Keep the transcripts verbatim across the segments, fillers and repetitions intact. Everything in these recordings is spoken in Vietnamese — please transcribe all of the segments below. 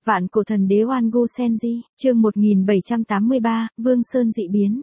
Vạn cổ thần đế Oan Gu Senji, chương một nghìn bảy trăm tám mươi ba, Vương Sơn dị biến.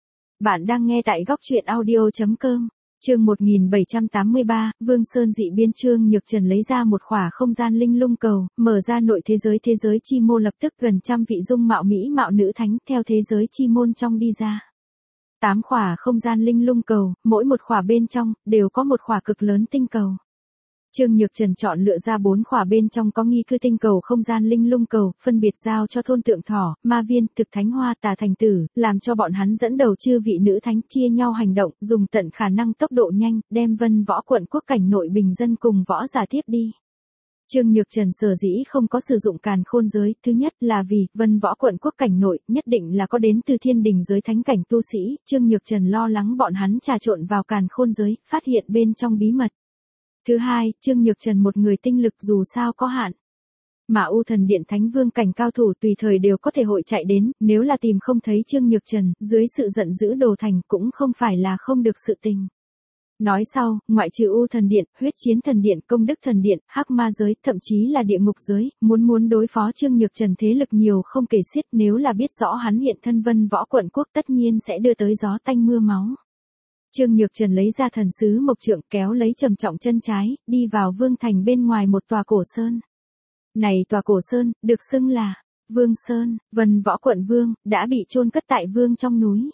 Bạn đang nghe tại góc truyện audio chấm com. Chương một nghìn bảy trăm tám mươi ba, Vương Sơn dị biến. Trương Nhược Trần lấy ra một khỏa không gian linh lung cầu, mở ra nội thế giới thế giới chi môn, lập tức gần trăm vị dung mạo mỹ mạo nữ thánh theo thế giới chi môn trong đi ra. Tám khỏa không gian linh lung cầu, mỗi một khỏa bên trong đều có một khỏa cực lớn tinh cầu. Trương Nhược Trần chọn lựa ra bốn khỏa bên trong có nghi cư tinh cầu không gian linh lung cầu, phân biệt giao cho thôn tượng thỏ, ma viên, thực thánh hoa, tà thành tử, làm cho bọn hắn dẫn đầu chư vị nữ thánh chia nhau hành động, dùng tận khả năng tốc độ nhanh, đem Vân Võ quận quốc cảnh nội bình dân cùng võ giả tiếp đi. Trương Nhược Trần sở dĩ không có sử dụng càn khôn giới, thứ nhất là vì Vân Võ quận quốc cảnh nội nhất định là có đến từ thiên đình giới thánh cảnh tu sĩ, Trương Nhược Trần lo lắng bọn hắn trà trộn vào càn khôn giới, phát hiện bên trong bí mật. Thứ hai, Trương Nhược Trần một người tinh lực dù sao có hạn. Mà U Thần Điện Thánh Vương cảnh cao thủ tùy thời đều có thể hội chạy đến, nếu là tìm không thấy Trương Nhược Trần, dưới sự giận dữ đồ thành cũng không phải là không được sự tình. Nói sau, ngoại trừ U Thần Điện, Huyết Chiến Thần Điện, Công Đức Thần Điện, Hắc Ma giới, thậm chí là địa ngục giới, muốn muốn đối phó Trương Nhược Trần thế lực nhiều không kể xiết, nếu là biết rõ hắn hiện thân Vân Võ quận quốc tất nhiên sẽ đưa tới gió tanh mưa máu. Trương Nhược Trần lấy ra thần sứ mộc trượng, kéo lấy trầm trọng chân trái, đi vào vương thành bên ngoài một tòa cổ sơn. Này tòa cổ sơn, được xưng là Vương Sơn, Vân Võ quận vương, đã bị chôn cất tại vương trong núi.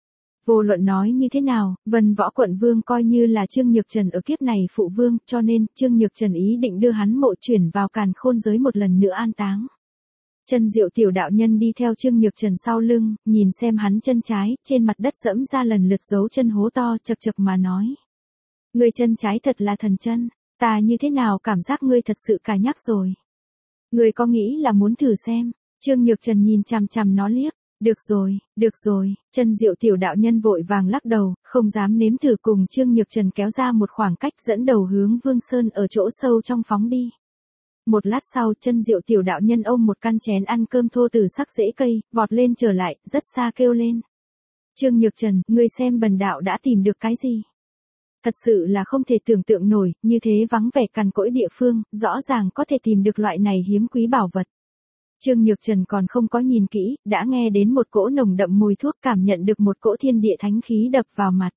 Vô luận nói như thế nào, Vân Võ quận vương coi như là Trương Nhược Trần ở kiếp này phụ vương, cho nên Trương Nhược Trần ý định đưa hắn mộ chuyển vào càn khôn giới một lần nữa an táng. Chân Diệu tiểu đạo nhân đi theo Trương Nhược Trần sau lưng, nhìn xem hắn chân trái, trên mặt đất dẫm ra lần lượt dấu chân hố to, chật chật mà nói. Ngươi chân trái thật là thần chân, ta như thế nào cảm giác ngươi thật sự cà nhắc rồi. Ngươi có nghĩ là muốn thử xem, Trương Nhược Trần nhìn chằm chằm nó liếc, được rồi, được rồi, Chân Diệu tiểu đạo nhân vội vàng lắc đầu, không dám nếm thử cùng Trương Nhược Trần kéo ra một khoảng cách dẫn đầu hướng Vương Sơn ở chỗ sâu trong phóng đi. Một lát sau, Chân Diệu tiểu đạo nhân ôm một căn chén ăn cơm thô từ sắc rễ cây, vọt lên trở lại, rất xa kêu lên. Trương Nhược Trần, ngươi xem bần đạo đã tìm được cái gì? Thật sự là không thể tưởng tượng nổi, như thế vắng vẻ cằn cỗi địa phương, rõ ràng có thể tìm được loại này hiếm quý bảo vật. Trương Nhược Trần còn không có nhìn kỹ, đã nghe đến một cỗ nồng đậm mùi thuốc, cảm nhận được một cỗ thiên địa thánh khí đập vào mặt.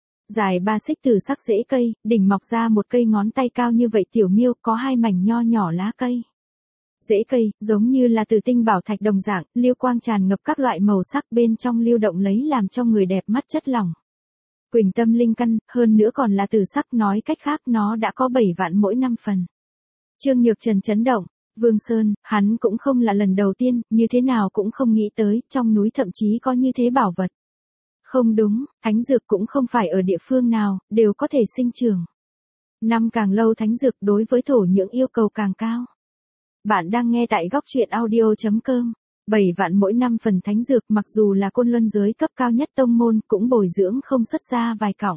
Dài ba xích từ sắc rễ cây, đỉnh mọc ra một cây ngón tay cao như vậy tiểu miêu, có hai mảnh nho nhỏ lá cây. Rễ cây, giống như là từ tinh bảo thạch đồng dạng, lưu quang tràn ngập các loại màu sắc bên trong lưu động lấy làm cho người đẹp mắt chất lỏng. Quỳnh tâm linh căn, hơn nữa còn là từ sắc, nói cách khác nó đã có bảy vạn mỗi năm phần. Trương Nhược Trần chấn động, Vương Sơn, hắn cũng không là lần đầu tiên, như thế nào cũng không nghĩ tới, trong núi thậm chí có như thế bảo vật. Không đúng, thánh dược cũng không phải ở địa phương nào, đều có thể sinh trưởng. Năm càng lâu thánh dược đối với thổ nhưỡng yêu cầu càng cao. Bạn đang nghe tại góc truyện audio chấm com. Bảy vạn mỗi năm phần thánh dược, mặc dù là côn luân giới cấp cao nhất tông môn cũng bồi dưỡng không xuất ra vài cọng.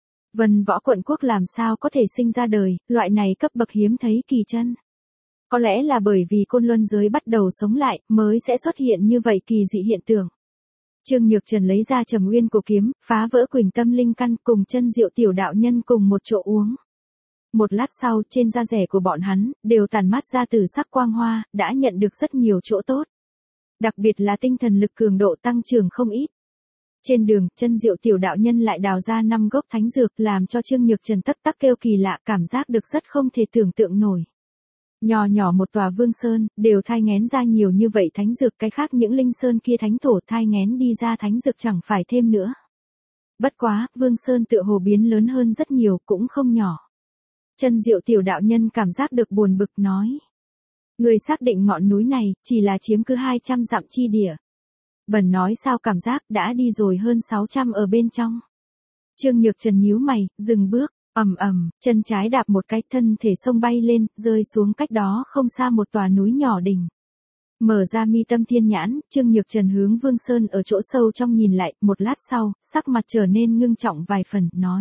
Vân Võ quận quốc làm sao có thể sinh ra đời, loại này cấp bậc hiếm thấy kỳ chân. Có lẽ là bởi vì côn luân giới bắt đầu sống lại, mới sẽ xuất hiện như vậy kỳ dị hiện tượng. Trương Nhược Trần lấy ra Trầm Nguyên cổ kiếm, phá vỡ Quỳnh tâm linh căn, cùng Chân Diệu tiểu đạo nhân cùng một chỗ uống. Một lát sau, trên da rẻ của bọn hắn đều tản mát ra từ sắc quang hoa, đã nhận được rất nhiều chỗ tốt. Đặc biệt là tinh thần lực cường độ tăng trưởng không ít. Trên đường, Chân Diệu tiểu đạo nhân lại đào ra năm gốc thánh dược, làm cho Trương Nhược Trần tắc tắc kêu kỳ lạ, cảm giác được rất không thể tưởng tượng nổi. Nhỏ nhỏ một tòa Vương Sơn, đều thai nghén ra nhiều như vậy thánh dược, cái khác những linh sơn kia thánh thổ thai nghén đi ra thánh dược chẳng phải thêm nữa. Bất quá, Vương Sơn tựa hồ biến lớn hơn rất nhiều, cũng không nhỏ. Chân Diệu tiểu đạo nhân cảm giác được buồn bực nói. Người xác định ngọn núi này, chỉ là chiếm cứ hai trăm dặm chi địa. Bần nói sao cảm giác đã đi rồi hơn sáu trăm ở bên trong. Trương Nhược Trần nhíu mày, dừng bước. Ầm ầm, chân trái đạp một cái, thân thể sông bay lên, rơi xuống cách đó không xa một tòa núi nhỏ đỉnh. Mở ra mi tâm thiên nhãn, Trương Nhược Trần hướng Vương Sơn ở chỗ sâu trong nhìn lại, một lát sau, sắc mặt trở nên ngưng trọng vài phần, nói.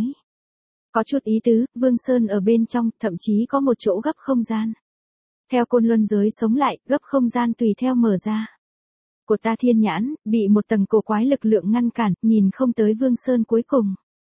Có chút ý tứ, Vương Sơn ở bên trong, thậm chí có một chỗ gấp không gian. Theo côn luân giới sống lại, gấp không gian tùy theo mở ra. Của ta thiên nhãn, bị một tầng cổ quái lực lượng ngăn cản, nhìn không tới Vương Sơn cuối cùng.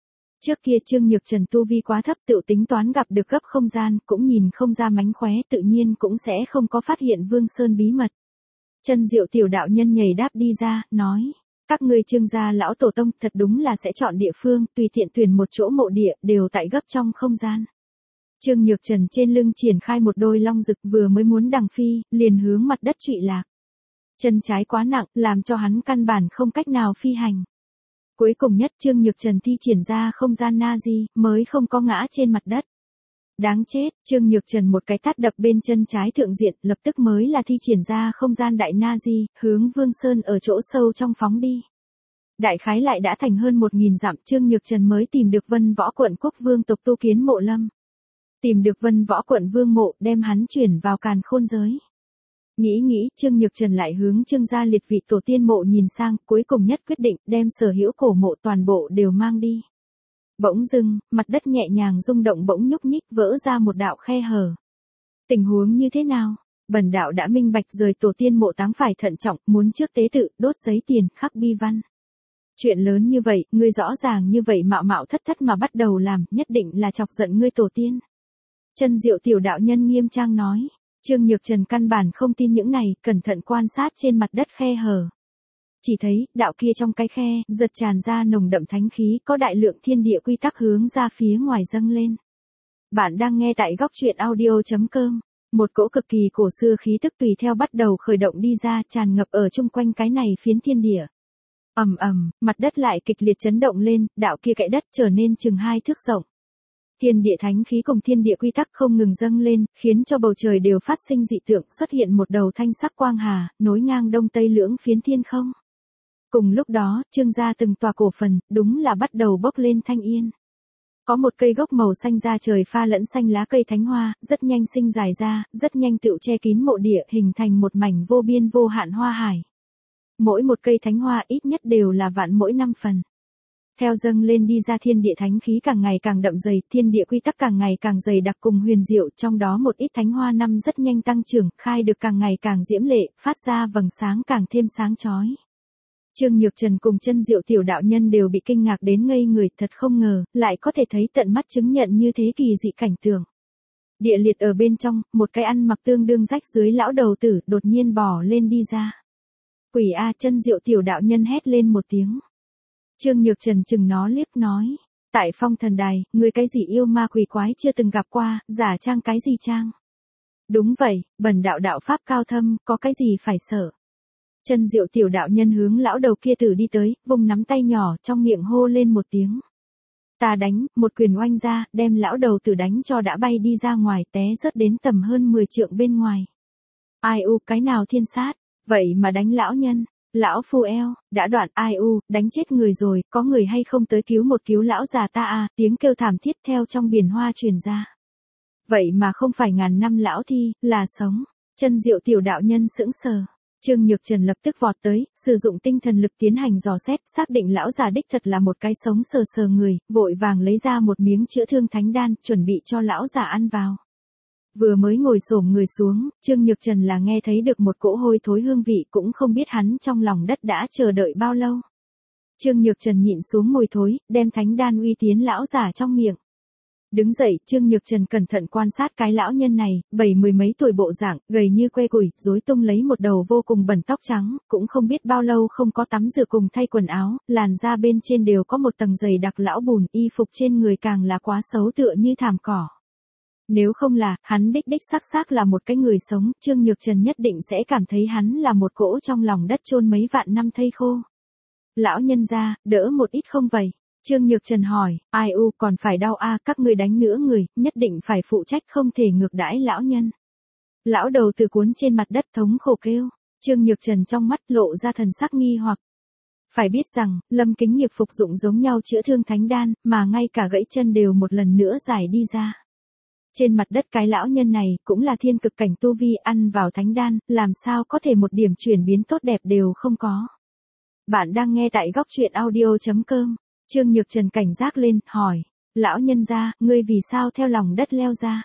Trước kia Trương Nhược Trần tu vi quá thấp, tự tính toán gặp được gấp không gian, cũng nhìn không ra mánh khóe, tự nhiên cũng sẽ không có phát hiện Vương Sơn bí mật. Chân Diệu tiểu đạo nhân nhảy đáp đi ra, nói, các ngươi Trương gia lão tổ tông thật đúng là sẽ chọn địa phương, tùy tiện tuyển một chỗ mộ địa, đều tại gấp trong không gian. Trương Nhược Trần trên lưng triển khai một đôi long rực, vừa mới muốn đằng phi, liền hướng mặt đất trụy lạc. Chân trái quá nặng, làm cho hắn căn bản không cách nào phi hành. Cuối cùng nhất Trương Nhược Trần thi triển ra không gian na di, mới không có ngã trên mặt đất. Đáng chết, Trương Nhược Trần một cái tát đập bên chân trái thượng diện, lập tức mới là thi triển ra không gian đại na di, hướng Vương Sơn ở chỗ sâu trong phóng đi. Đại khái lại đã thành hơn một nghìn dặm, Trương Nhược Trần mới tìm được Vân Võ quận quốc vương tộc tu kiến mộ lâm. Tìm được Vân Võ quận vương mộ, đem hắn chuyển vào càn khôn giới. Nghĩ nghĩ, Trương Nhược Trần lại hướng Trương gia liệt vị tổ tiên mộ nhìn sang, cuối cùng nhất quyết định đem sở hữu cổ mộ toàn bộ đều mang đi. Bỗng dưng, mặt đất nhẹ nhàng rung động, bỗng nhúc nhích vỡ ra một đạo khe hở. Tình huống như thế nào? Bần đạo đã minh bạch, rời tổ tiên mộ táng phải thận trọng, muốn trước tế tự, đốt giấy tiền, khắc bi văn. Chuyện lớn như vậy, ngươi rõ ràng như vậy mạo mạo thất thất mà bắt đầu làm, nhất định là chọc giận ngươi tổ tiên. Chân Diệu tiểu đạo nhân nghiêm trang nói. Trương Nhược Trần căn bản không tin những này, cẩn thận quan sát trên mặt đất khe hở. Chỉ thấy, đạo kia trong cái khe, giật tràn ra nồng đậm thánh khí, có đại lượng thiên địa quy tắc hướng ra phía ngoài dâng lên. Bạn đang nghe tại góc truyện audio chấm com. Một cỗ cực kỳ cổ xưa khí tức tùy theo bắt đầu khởi động đi ra, tràn ngập ở chung quanh cái này phiến thiên địa. Ầm ầm, mặt đất lại kịch liệt chấn động lên, đạo kia kẽ đất trở nên chừng hai thước rộng. Thiên địa thánh khí cùng thiên địa quy tắc không ngừng dâng lên, khiến cho bầu trời đều phát sinh dị tượng, xuất hiện một đầu thanh sắc quang hà, nối ngang đông tây lưỡng phiến thiên không. Cùng lúc đó, Trương gia từng tòa cổ phần, đúng là bắt đầu bốc lên thanh yên. Có một cây gốc màu xanh da trời pha lẫn xanh lá cây thánh hoa, rất nhanh sinh dài ra, rất nhanh tựu che kín mộ địa, hình thành một mảnh vô biên vô hạn hoa hải. Mỗi một cây thánh hoa ít nhất đều là vạn mỗi năm phần. Theo dâng lên đi ra thiên địa thánh khí càng ngày càng đậm dày, thiên địa quy tắc càng ngày càng dày đặc cùng huyền diệu, trong đó một ít thánh hoa năm rất nhanh tăng trưởng, khai được càng ngày càng diễm lệ, phát ra vầng sáng càng thêm sáng chói. Trương Nhược Trần cùng Chân Diệu tiểu đạo nhân đều bị kinh ngạc đến ngây người, thật không ngờ, lại có thể thấy tận mắt chứng nhận như thế kỳ dị cảnh tượng. Địa liệt ở bên trong, một cái ăn mặc tương đương rách dưới lão đầu tử, đột nhiên bò lên đi ra. Quỷ a! Chân Diệu tiểu đạo nhân hét lên một tiếng. Trương Nhược Trần chừng nó liếc nói, tại Phong Thần Đài, ngươi cái gì yêu ma quỷ quái chưa từng gặp qua, giả trang cái gì trang? Đúng vậy, bần đạo đạo pháp cao thâm, có cái gì phải sợ? Chân Diệu tiểu đạo nhân hướng lão đầu kia tử đi tới, vùng nắm tay nhỏ trong miệng hô lên một tiếng. Ta đánh, một quyền oanh ra, đem lão đầu tử đánh cho đã bay đi ra ngoài, té rớt đến tầm hơn mười trượng bên ngoài. Ai u, cái nào thiên sát, vậy mà đánh lão nhân. Lão phu eo, đã đoạn, ai u, đánh chết người rồi, có người hay không tới cứu một cứu lão già ta à, tiếng kêu thảm thiết theo trong biển hoa truyền ra. Vậy mà không phải ngàn năm lão thi, là sống. Chân Diệu tiểu đạo nhân sững sờ. Trương Nhược Trần lập tức vọt tới, sử dụng tinh thần lực tiến hành dò xét, xác định lão già đích thật là một cái sống sờ sờ người, vội vàng lấy ra một miếng chữa thương thánh đan, chuẩn bị cho lão già ăn vào. Vừa mới ngồi xổm người xuống, Trương Nhược Trần là nghe thấy được một cỗ hôi thối hương vị, cũng không biết hắn trong lòng đất đã chờ đợi bao lâu. Trương Nhược Trần nhịn xuống mùi thối, đem thánh đan uy tiến lão già trong miệng. Đứng dậy, Trương Nhược Trần cẩn thận quan sát cái lão nhân này, bảy mười mấy tuổi bộ dạng, gầy như que củi, rối tung lấy một đầu vô cùng bẩn tóc trắng, cũng không biết bao lâu không có tắm rửa cùng thay quần áo, làn da bên trên đều có một tầng dày đặc lão bùn, y phục trên người càng là quá xấu tựa như thảm cỏ. Nếu không là, hắn đích đích xác xác là một cái người sống, Trương Nhược Trần nhất định sẽ cảm thấy hắn là một cỗ trong lòng đất chôn mấy vạn năm thây khô. Lão nhân gia, đỡ một ít không vậy? Trương Nhược Trần hỏi, ai u, còn phải đau a, các ngươi đánh nữa người, nhất định phải phụ trách, không thể ngược đãi lão nhân. Lão đầu từ cuốn trên mặt đất thống khổ kêu. Trương Nhược Trần trong mắt lộ ra thần sắc nghi hoặc. Phải biết rằng, Lâm Kính Nghiệp phục dụng giống nhau chữa thương thánh đan, mà ngay cả gãy chân đều một lần nữa giải đi ra. Trên mặt đất cái lão nhân này, cũng là thiên cực cảnh tu vi, ăn vào thánh đan, làm sao có thể một điểm chuyển biến tốt đẹp đều không có. Bạn đang nghe tại góc truyện audio chấm com. Trương Nhược Trần cảnh giác lên, hỏi, lão nhân gia, ngươi vì sao theo lòng đất leo ra?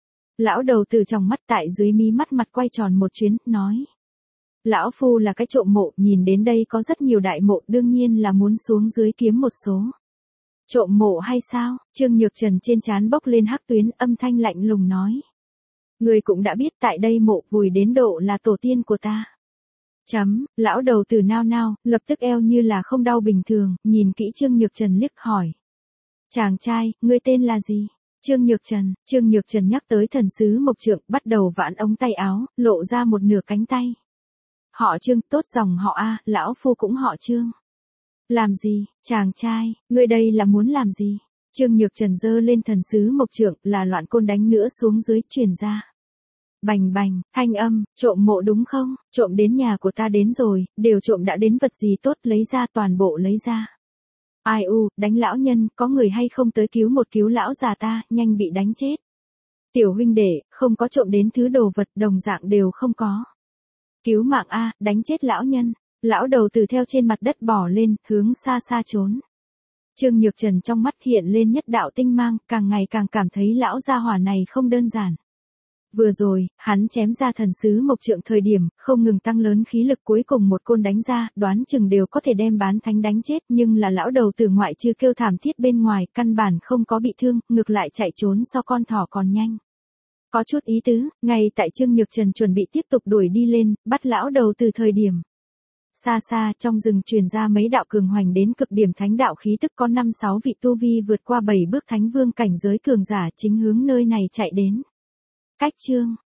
Lão đầu từ trong mắt tại dưới mí mắt mặt quay tròn một chuyến, nói. Lão phu là cái trộm mộ, nhìn đến đây có rất nhiều đại mộ, đương nhiên là muốn xuống dưới kiếm một số. Trộm mộ hay sao? Trương Nhược Trần trên trán bốc lên hắc tuyến, âm thanh lạnh lùng nói. Người cũng đã biết tại đây mộ vùi đến độ là tổ tiên của ta. Chấm, lão đầu tử nao nao, lập tức eo như là không đau bình thường, nhìn kỹ Trương Nhược Trần liếc hỏi. Chàng trai, ngươi tên là gì? Trương Nhược Trần, Trương Nhược Trần nhắc tới thần sứ Mộc Trượng, bắt đầu vãn ống tay áo, lộ ra một nửa cánh tay. Họ Trương, tốt dòng họ A, lão phu cũng họ Trương. Làm gì, chàng trai, ngươi đây là muốn làm gì? Trương Nhược Trần giơ lên thần sứ Mộc Trượng, là loạn côn đánh nữa xuống dưới, truyền ra. Bành bành, thanh âm, trộm mộ đúng không? Trộm đến nhà của ta đến rồi, đều trộm đã đến vật gì tốt lấy ra, toàn bộ lấy ra. Ai u, đánh lão nhân, có người hay không tới cứu một cứu lão già ta, nhanh bị đánh chết. Tiểu huynh đệ, không có trộm đến thứ đồ vật, đồng dạng đều không có. Cứu mạng a, đánh chết lão nhân. Lão đầu từ theo trên mặt đất bỏ lên, hướng xa xa trốn. Trương Nhược Trần trong mắt hiện lên nhất đạo tinh mang, càng ngày càng cảm thấy lão gia hỏa này không đơn giản. Vừa rồi, hắn chém ra thần sứ Mộc Trượng thời điểm, không ngừng tăng lớn khí lực, cuối cùng một côn đánh ra, đoán chừng đều có thể đem bán thánh đánh chết, nhưng là lão đầu từ ngoại trừ kêu thảm thiết bên ngoài, căn bản không có bị thương, ngược lại chạy trốn so con thỏ còn nhanh. Có chút ý tứ, ngay tại Trương Nhược Trần chuẩn bị tiếp tục đuổi đi lên, bắt lão đầu từ thời điểm. Xa xa trong rừng truyền ra mấy đạo cường hoành đến cực điểm thánh đạo khí tức, có năm sáu vị tu vi vượt qua bảy bước thánh vương cảnh giới cường giả chính hướng nơi này chạy đến. Cách chương,